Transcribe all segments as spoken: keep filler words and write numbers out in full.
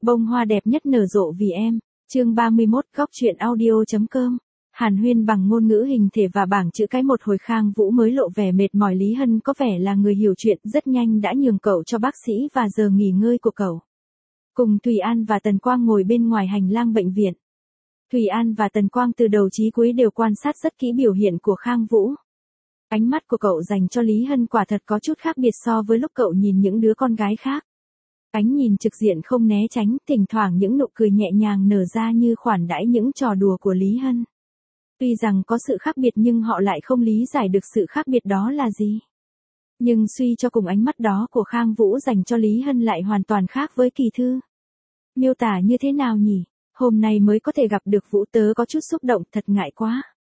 Bông hoa đẹp nhất nở rộ vì em. Chương ba mươi mốt góc truyện audio.com. Hàn huyên bằng ngôn ngữ hình thể và bảng chữ cái một hồi Khang Vũ mới lộ vẻ mệt mỏi. Lý Hân có vẻ là người hiểu chuyện, rất nhanh đã nhường cậu cho bác sĩ và giờ nghỉ ngơi của cậu. Cùng Thùy An và Tần Quang ngồi bên ngoài hành lang bệnh viện. Thùy An và Tần Quang từ đầu chí cuối đều quan sát rất kỹ biểu hiện của Khang Vũ. Ánh mắt của cậu dành cho Lý Hân quả thật có chút khác biệt so với lúc cậu nhìn những đứa con gái khác. Ánh nhìn trực diện không né tránh, thỉnh thoảng những nụ cười nhẹ nhàng nở ra như khoản đãi những trò đùa của Lý Hân. Tuy rằng có sự khác biệt nhưng họ lại không lý giải được sự khác biệt đó là gì. Nhưng suy cho cùng ánh mắt đó của Khang Vũ dành cho Lý Hân lại hoàn toàn khác với Kỳ Thư. Miêu tả như thế nào nhỉ? Hôm nay mới có thể gặp được Vũ, tớ có chút xúc động, thật ngại quá.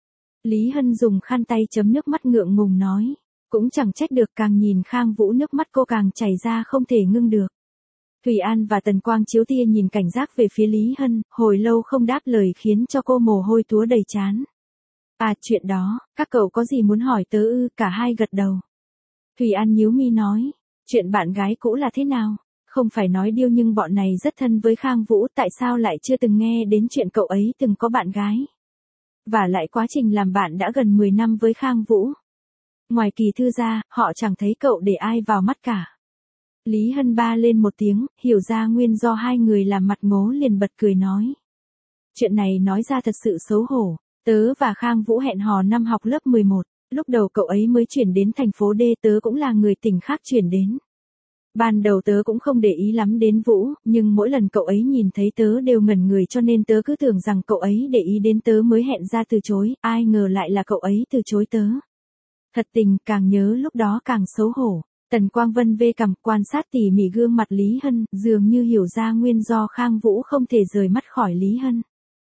Lý Hân dùng khăn tay chấm nước mắt ngượng ngùng nói. Cũng chẳng trách được, càng nhìn Khang Vũ nước mắt cô càng chảy ra không thể ngưng được. Thùy An và Tần Quang chiếu tia nhìn cảnh giác về phía Lý Hân, hồi lâu không đáp lời khiến cho cô mồ hôi túa đầy trán. À, chuyện đó, các cậu có gì muốn hỏi tớ ư? Cả hai gật đầu. Thùy An nhíu mi nói, chuyện bạn gái cũ là thế nào? Không phải nói điêu nhưng bọn này rất thân với Khang Vũ, tại sao lại chưa từng nghe đến chuyện cậu ấy từng có bạn gái? Và lại quá trình làm bạn đã gần mười năm với Khang Vũ. Ngoài Kỳ Thư ra, họ chẳng thấy cậu để ai vào mắt cả. Lý Hân ba lên một tiếng, hiểu ra nguyên do hai người làm mặt ngố liền bật cười nói. Chuyện này nói ra thật sự xấu hổ, tớ và Khang Vũ hẹn hò năm học lớp mười một, lúc đầu cậu ấy mới chuyển đến thành phố D, tớ cũng là người tỉnh khác chuyển đến. Ban đầu tớ cũng không để ý lắm đến Vũ, nhưng mỗi lần cậu ấy nhìn thấy tớ đều ngẩn người cho nên tớ cứ tưởng rằng cậu ấy để ý đến tớ mới hẹn ra từ chối, ai ngờ lại là cậu ấy từ chối tớ. Thật tình, càng nhớ lúc đó càng xấu hổ. Tần Quang Vân vê cằm quan sát tỉ mỉ gương mặt Lý Hân, dường như hiểu ra nguyên do Khang Vũ không thể rời mắt khỏi Lý Hân.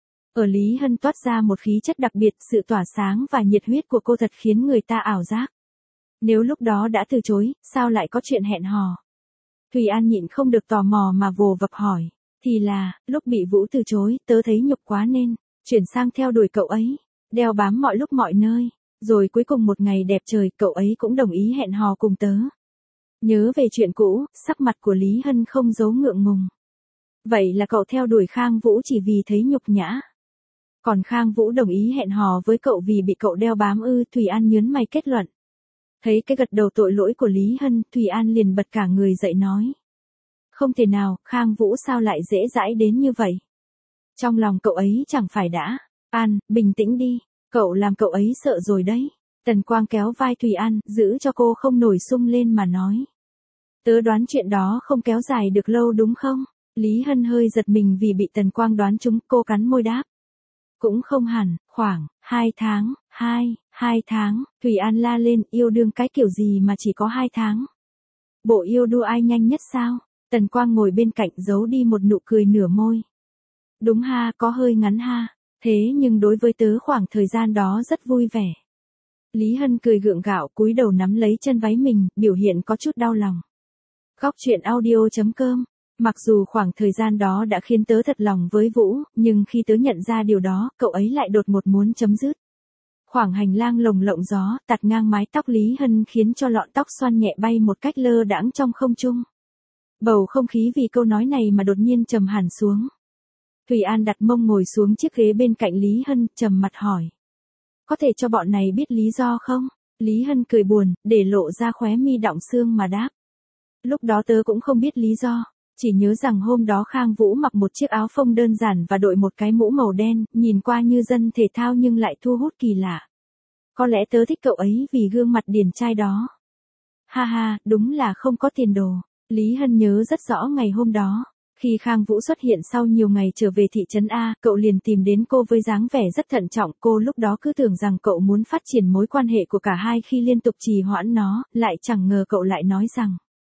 Ở Lý Hân toát ra một khí chất đặc biệt, sự tỏa sáng và nhiệt huyết của cô thật khiến người ta ảo giác. Nếu lúc đó đã từ chối, sao lại có chuyện hẹn hò? Thùy An nhịn không được tò mò mà vồ vập hỏi, thì là, lúc bị Vũ từ chối, tớ thấy nhục quá nên, chuyển sang theo đuổi cậu ấy, đeo bám mọi lúc mọi nơi, rồi cuối cùng một ngày đẹp trời, cậu ấy cũng đồng ý hẹn hò cùng tớ. Nhớ về chuyện cũ, sắc mặt của Lý Hân không giấu ngượng ngùng. Vậy là cậu theo đuổi Khang Vũ chỉ vì thấy nhục nhã. Còn Khang Vũ đồng ý hẹn hò với cậu vì bị cậu đeo bám ư? Thùy An nhớn mày kết luận. Thấy cái gật đầu tội lỗi của Lý Hân, Thùy An liền bật cả người dậy nói. Không thể nào, Khang Vũ sao lại dễ dãi đến như vậy? Trong lòng cậu ấy chẳng phải đã. An, bình tĩnh đi, cậu làm cậu ấy sợ rồi đấy. Tần Quang kéo vai Thùy An, giữ cho cô không nổi sung lên mà nói. Tớ đoán chuyện đó không kéo dài được lâu đúng không? Lý Hân hơi giật mình vì bị Tần Quang đoán trúng, cô cắn môi đáp. Cũng không hẳn, khoảng, hai tháng, hai, hai tháng, Thùy An la lên, yêu đương cái kiểu gì mà chỉ có hai tháng. Bộ yêu đua ai nhanh nhất sao? Tần Quang ngồi bên cạnh giấu đi một nụ cười nửa môi. Đúng ha, có hơi ngắn ha, thế nhưng đối với tớ khoảng thời gian đó rất vui vẻ. Lý Hân cười gượng gạo cúi đầu nắm lấy chân váy mình, biểu hiện có chút đau lòng. Góc truyện audio.com. Mặc dù khoảng thời gian đó đã khiến tớ thật lòng với Vũ, nhưng khi tớ nhận ra điều đó, cậu ấy lại đột ngột muốn chấm dứt. Khoảng hành lang lồng lộng gió, tạt ngang mái tóc Lý Hân khiến cho lọn tóc xoăn nhẹ bay một cách lơ đãng trong không trung. Bầu không khí vì câu nói này mà đột nhiên trầm hẳn xuống. Thùy An đặt mông ngồi xuống chiếc ghế bên cạnh Lý Hân, trầm mặt hỏi. Có thể cho bọn này biết lý do không? Lý Hân cười buồn, để lộ ra khóe mi đọng xương mà đáp. Lúc đó tớ cũng không biết lý do, chỉ nhớ rằng hôm đó Khang Vũ mặc một chiếc áo phông đơn giản và đội một cái mũ màu đen, nhìn qua như dân thể thao nhưng lại thu hút kỳ lạ. Có lẽ tớ thích cậu ấy vì gương mặt điển trai đó. Ha ha, đúng là không có tiền đồ. Lý Hân nhớ rất rõ ngày hôm đó. Khi Khang Vũ xuất hiện sau nhiều ngày trở về thị trấn A, cậu liền tìm đến cô với dáng vẻ rất thận trọng. Cô lúc đó cứ tưởng rằng cậu muốn phát triển mối quan hệ của cả hai khi liên tục trì hoãn nó, lại chẳng ngờ cậu lại nói rằng.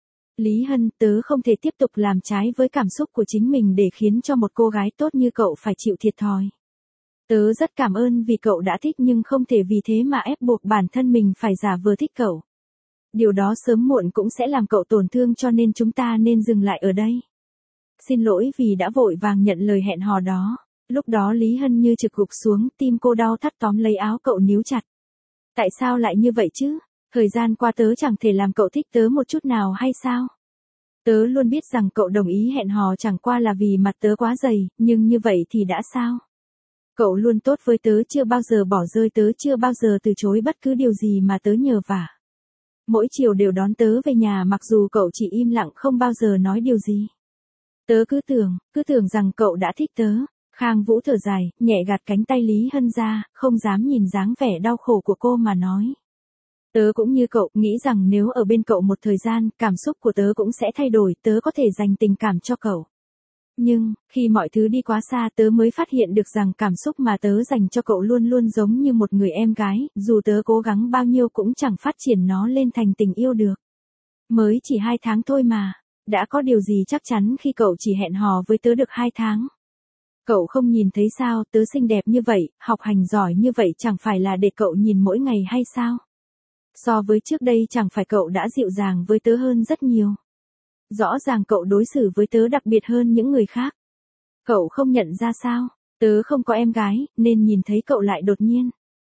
Lý Hân, tớ không thể tiếp tục làm trái với cảm xúc của chính mình để khiến cho một cô gái tốt như cậu phải chịu thiệt thòi. Tớ rất cảm ơn vì cậu đã thích nhưng không thể vì thế mà ép buộc bản thân mình phải giả vờ thích cậu. Điều đó sớm muộn cũng sẽ làm cậu tổn thương cho nên chúng ta nên dừng lại ở đây. Xin lỗi vì đã vội vàng nhận lời hẹn hò đó. Lúc đó Lý Hân như trực gục xuống, tim cô đau thắt tóm lấy áo cậu níu chặt. Tại sao lại như vậy chứ? Thời gian qua tớ chẳng thể làm cậu thích tớ một chút nào hay sao? Tớ luôn biết rằng cậu đồng ý hẹn hò chẳng qua là vì mặt tớ quá dày, nhưng như vậy thì đã sao? Cậu luôn tốt với tớ, chưa bao giờ bỏ rơi tớ, chưa bao giờ từ chối bất cứ điều gì mà tớ nhờ vả. Mỗi chiều đều đón tớ về nhà mặc dù cậu chỉ im lặng không bao giờ nói điều gì. Tớ cứ tưởng, cứ tưởng rằng cậu đã thích tớ. Khang Vũ thở dài, nhẹ gạt cánh tay Lý Hân ra, không dám nhìn dáng vẻ đau khổ của cô mà nói. Tớ cũng như cậu, nghĩ rằng nếu ở bên cậu một thời gian, cảm xúc của tớ cũng sẽ thay đổi, tớ có thể dành tình cảm cho cậu. Nhưng, khi mọi thứ đi quá xa tớ mới phát hiện được rằng cảm xúc mà tớ dành cho cậu luôn luôn giống như một người em gái, dù tớ cố gắng bao nhiêu cũng chẳng phát triển nó lên thành tình yêu được. Mới chỉ hai tháng thôi mà, đã có điều gì chắc chắn khi cậu chỉ hẹn hò với tớ được hai tháng. Cậu không nhìn thấy sao, tớ xinh đẹp như vậy, học hành giỏi như vậy chẳng phải là để cậu nhìn mỗi ngày hay sao? So với trước đây chẳng phải cậu đã dịu dàng với tớ hơn rất nhiều. Rõ ràng cậu đối xử với tớ đặc biệt hơn những người khác. Cậu không nhận ra sao, tớ không có em gái, nên nhìn thấy cậu lại đột nhiên.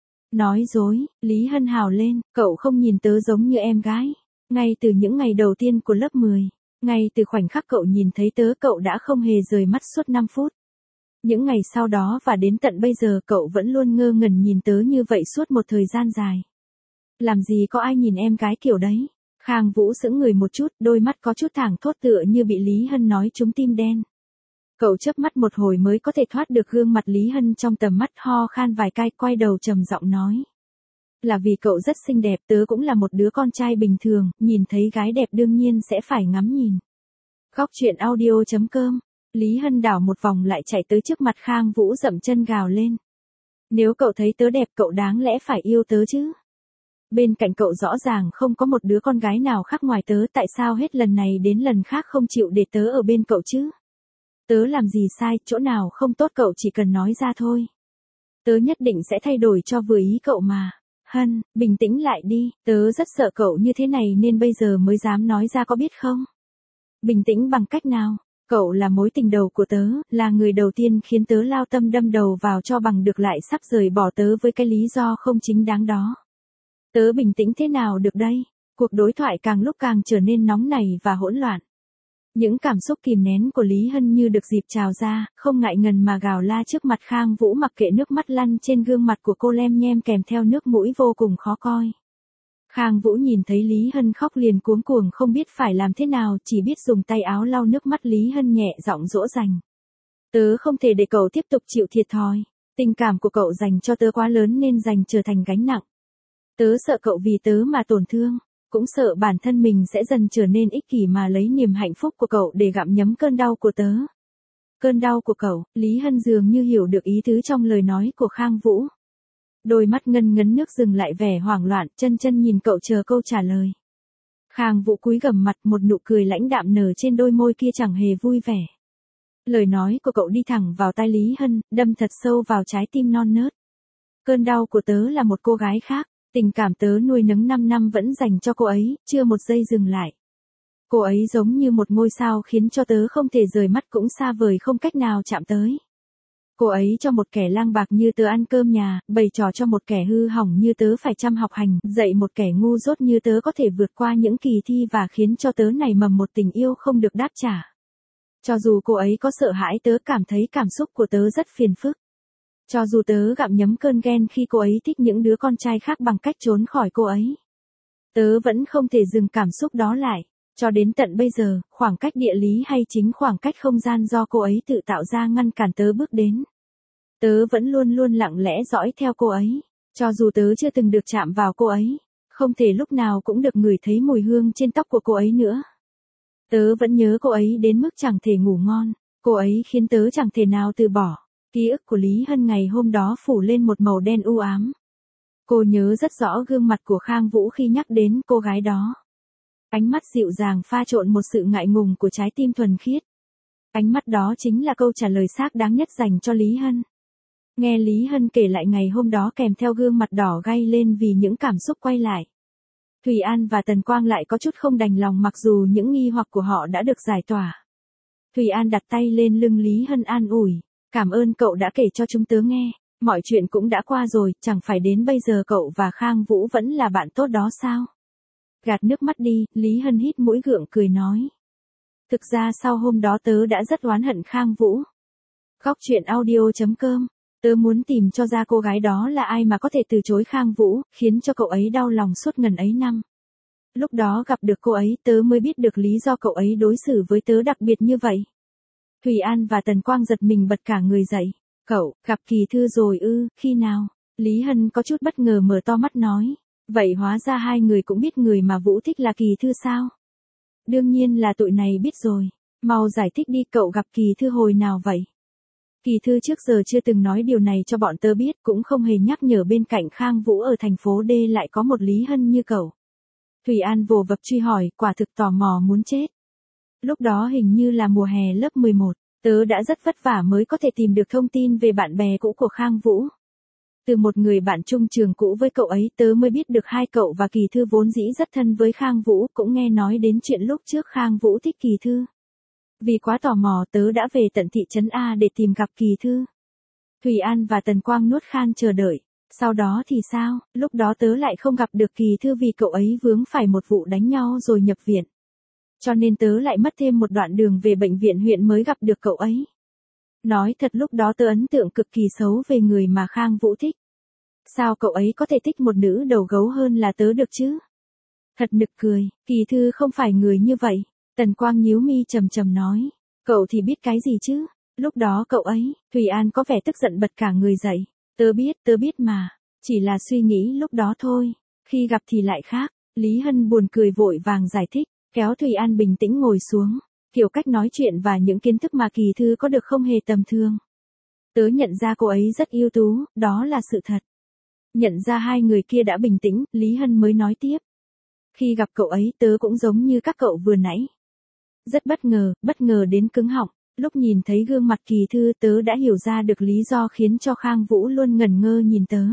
Nói dối, Lý Hân hào lên, cậu không nhìn tớ giống như em gái. Ngay từ những ngày đầu tiên của lớp mười, ngay từ khoảnh khắc cậu nhìn thấy tớ cậu đã không hề rời mắt suốt năm phút. Những ngày sau đó và đến tận bây giờ cậu vẫn luôn ngơ ngẩn nhìn tớ như vậy suốt một thời gian dài. Làm gì có ai nhìn em gái kiểu đấy. Khang Vũ sững người một chút, đôi mắt có chút thẳng thốt tựa như bị Lý Hân nói trúng tim đen. Cậu chớp mắt một hồi mới có thể thoát được gương mặt Lý Hân trong tầm mắt, ho khan vài cái, quay đầu trầm giọng nói. Là vì cậu rất xinh đẹp, tớ cũng là một đứa con trai bình thường, nhìn thấy gái đẹp đương nhiên sẽ phải ngắm nhìn. Góc truyện audio chấm com. Lý Hân đảo một vòng lại chạy tới trước mặt Khang Vũ dậm chân gào lên. Nếu cậu thấy tớ đẹp cậu đáng lẽ phải yêu tớ chứ. Bên cạnh cậu rõ ràng không có một đứa con gái nào khác ngoài tớ, tại sao hết lần này đến lần khác không chịu để tớ ở bên cậu chứ? Tớ làm gì sai, chỗ nào không tốt cậu chỉ cần nói ra thôi. Tớ nhất định sẽ thay đổi cho vừa ý cậu mà. Hân, bình tĩnh lại đi, tớ rất sợ cậu như thế này nên bây giờ mới dám nói ra có biết không? Bình tĩnh bằng cách nào? Cậu là mối tình đầu của tớ, là người đầu tiên khiến tớ lao tâm đâm đầu vào cho bằng được lại sắp rời bỏ tớ với cái lý do không chính đáng đó. Tớ bình tĩnh thế nào được đây? Cuộc đối thoại càng lúc càng trở nên nóng nảy và hỗn loạn. Những cảm xúc kìm nén của Lý Hân như được dịp trào ra, không ngại ngần mà gào la trước mặt Khang Vũ mặc kệ nước mắt lăn trên gương mặt của cô lem nhem kèm theo nước mũi vô cùng khó coi. Khang Vũ nhìn thấy Lý Hân khóc liền cuống cuồng không biết phải làm thế nào, chỉ biết dùng tay áo lau nước mắt. Lý Hân nhẹ giọng dỗ dành. Tớ không thể để cậu tiếp tục chịu thiệt thòi. Tình cảm của cậu dành cho tớ quá lớn nên dành trở thành gánh nặng. Tớ sợ cậu vì tớ mà tổn thương, cũng sợ bản thân mình sẽ dần trở nên ích kỷ mà lấy niềm hạnh phúc của cậu để gặm nhấm cơn đau của tớ. Cơn đau của cậu, Lý Hân dường như hiểu được ý tứ trong lời nói của Khang Vũ. Đôi mắt ngân ngấn nước dừng lại vẻ hoảng loạn, chân chân nhìn cậu chờ câu trả lời. Khang Vũ cúi gằm mặt, một nụ cười lãnh đạm nở trên đôi môi kia chẳng hề vui vẻ. Lời nói của cậu đi thẳng vào tai Lý Hân, đâm thật sâu vào trái tim non nớt. Cơn đau của tớ là một cô gái khác. Tình cảm tớ nuôi nấng năm năm vẫn dành cho cô ấy, chưa một giây dừng lại. Cô ấy giống như một ngôi sao khiến cho tớ không thể rời mắt, cũng xa vời không cách nào chạm tới. Cô ấy cho một kẻ lang bạc như tớ ăn cơm nhà, bày trò cho một kẻ hư hỏng như tớ phải chăm học hành, dạy một kẻ ngu dốt như tớ có thể vượt qua những kỳ thi và khiến cho tớ nảy mầm một tình yêu không được đáp trả. Cho dù cô ấy có sợ hãi tớ cảm thấy cảm xúc của tớ rất phiền phức. Cho dù tớ gặm nhấm cơn ghen khi cô ấy thích những đứa con trai khác bằng cách trốn khỏi cô ấy. Tớ vẫn không thể dừng cảm xúc đó lại. Cho đến tận bây giờ, khoảng cách địa lý hay chính khoảng cách không gian do cô ấy tự tạo ra ngăn cản tớ bước đến. Tớ vẫn luôn luôn lặng lẽ dõi theo cô ấy. Cho dù tớ chưa từng được chạm vào cô ấy, không thể lúc nào cũng được ngửi thấy mùi hương trên tóc của cô ấy nữa. Tớ vẫn nhớ cô ấy đến mức chẳng thể ngủ ngon. Cô ấy khiến tớ chẳng thể nào từ bỏ. Ký ức của Lý Hân ngày hôm đó phủ lên một màu đen u ám. Cô nhớ rất rõ gương mặt của Khang Vũ khi nhắc đến cô gái đó. Ánh mắt dịu dàng pha trộn một sự ngại ngùng của trái tim thuần khiết. Ánh mắt đó chính là câu trả lời xác đáng nhất dành cho Lý Hân. Nghe Lý Hân kể lại ngày hôm đó kèm theo gương mặt đỏ gay lên vì những cảm xúc quay lại. Thủy An và Tần Quang lại có chút không đành lòng mặc dù những nghi hoặc của họ đã được giải tỏa. Thủy An đặt tay lên lưng Lý Hân an ủi. Cảm ơn cậu đã kể cho chúng tớ nghe, mọi chuyện cũng đã qua rồi, chẳng phải đến bây giờ cậu và Khang Vũ vẫn là bạn tốt đó sao? Gạt nước mắt đi, Lý Hân hít mũi gượng cười nói. Thực ra sau hôm đó tớ đã rất oán hận Khang Vũ. Góc truyện audio.com. Tớ muốn tìm cho ra cô gái đó là ai mà có thể từ chối Khang Vũ, khiến cho cậu ấy đau lòng suốt ngần ấy năm. Lúc đó gặp được cô ấy tớ mới biết được lý do cậu ấy đối xử với tớ đặc biệt như vậy. Thủy An và Tần Quang giật mình bật cả người dậy. Cậu, gặp Kỳ Thư rồi ư, khi nào? Lý Hân có chút bất ngờ mở to mắt nói. Vậy hóa ra hai người cũng biết người mà Vũ thích là Kỳ Thư sao? Đương nhiên là tụi này biết rồi. Mau giải thích đi, cậu gặp Kỳ Thư hồi nào vậy? Kỳ Thư trước giờ chưa từng nói điều này cho bọn tớ biết, cũng không hề nhắc nhở bên cạnh Khang Vũ ở thành phố D lại có một Lý Hân như cậu. Thủy An vồ vập truy hỏi, quả thực tò mò muốn chết. Lúc đó hình như là mùa hè lớp mười một, tớ đã rất vất vả mới có thể tìm được thông tin về bạn bè cũ của Khang Vũ. Từ một người bạn chung trường cũ với cậu ấy tớ mới biết được hai cậu và Kỳ Thư vốn dĩ rất thân với Khang Vũ, cũng nghe nói đến chuyện lúc trước Khang Vũ thích Kỳ Thư. Vì quá tò mò tớ đã về tận thị trấn A để tìm gặp Kỳ Thư. Thủy An và Tần Quang nuốt khan chờ đợi. Sau đó thì sao, lúc đó tớ lại không gặp được Kỳ Thư vì cậu ấy vướng phải một vụ đánh nhau rồi nhập viện. Cho nên tớ lại mất thêm một đoạn đường về bệnh viện huyện mới gặp được cậu ấy. Nói thật lúc đó tớ ấn tượng cực kỳ xấu về người mà Khang Vũ thích. Sao cậu ấy có thể thích một nữ đầu gấu hơn là tớ được chứ? Thật nực cười, Kỳ Thư không phải người như vậy. Tần Quang nhíu mi trầm trầm nói. Cậu thì biết cái gì chứ? Lúc đó cậu ấy, Thủy An có vẻ tức giận bật cả người dậy. Tớ biết, tớ biết mà. Chỉ là suy nghĩ lúc đó thôi. Khi gặp thì lại khác. Lý Hân buồn cười vội vàng giải thích. Kéo Thủy An bình tĩnh ngồi xuống. Kiểu cách nói chuyện và những kiến thức mà Kỳ Thư có được không hề tầm thường. Tớ nhận ra cô ấy rất ưu tú, đó là sự thật. Nhận ra hai người kia đã bình tĩnh, Lý Hân mới nói tiếp. Khi gặp cậu ấy tớ cũng giống như các cậu vừa nãy. Rất bất ngờ, bất ngờ đến cứng họng. Lúc nhìn thấy gương mặt Kỳ Thư tớ đã hiểu ra được lý do khiến cho Khang Vũ luôn ngẩn ngơ nhìn tớ.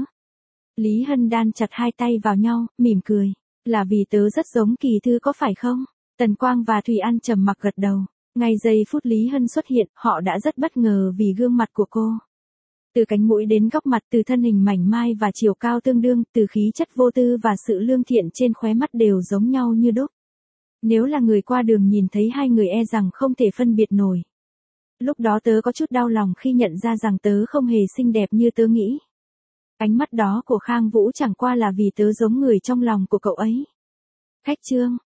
Lý Hân đan chặt hai tay vào nhau, mỉm cười. Là vì tớ rất giống Kỳ Thư có phải không? Tần Quang và Thủy An trầm mặc gật đầu. Ngay giây phút Lý Hân xuất hiện, họ đã rất bất ngờ vì gương mặt của cô. Từ cánh mũi đến góc mặt, từ thân hình mảnh mai và chiều cao tương đương, từ khí chất vô tư và sự lương thiện trên khóe mắt đều giống nhau như đúc. Nếu là người qua đường nhìn thấy hai người e rằng không thể phân biệt nổi. Lúc đó tớ có chút đau lòng khi nhận ra rằng tớ không hề xinh đẹp như tớ nghĩ. Ánh mắt đó của Khang Vũ chẳng qua là vì tớ giống người trong lòng của cậu ấy. Khách trương,